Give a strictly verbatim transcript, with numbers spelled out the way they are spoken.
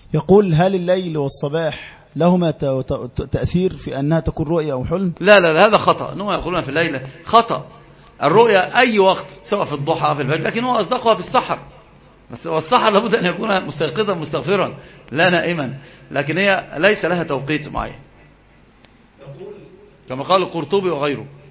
يقول هل الليل والصباح لهما تأثير في أنها تكون رؤية أو حلم؟ لا لا لا، هذا خطأ. أنهم يقولون في الليل خطأ. الرؤية أي وقت، سواء في الضحى في الفجر، لكن هو أصدقها في السحر. بس هو السحر لابد أن يكون مستيقظا مستغفرا لا نائما، لكن هي ليس لها توقيت معين كما قال القرطبي وغيره.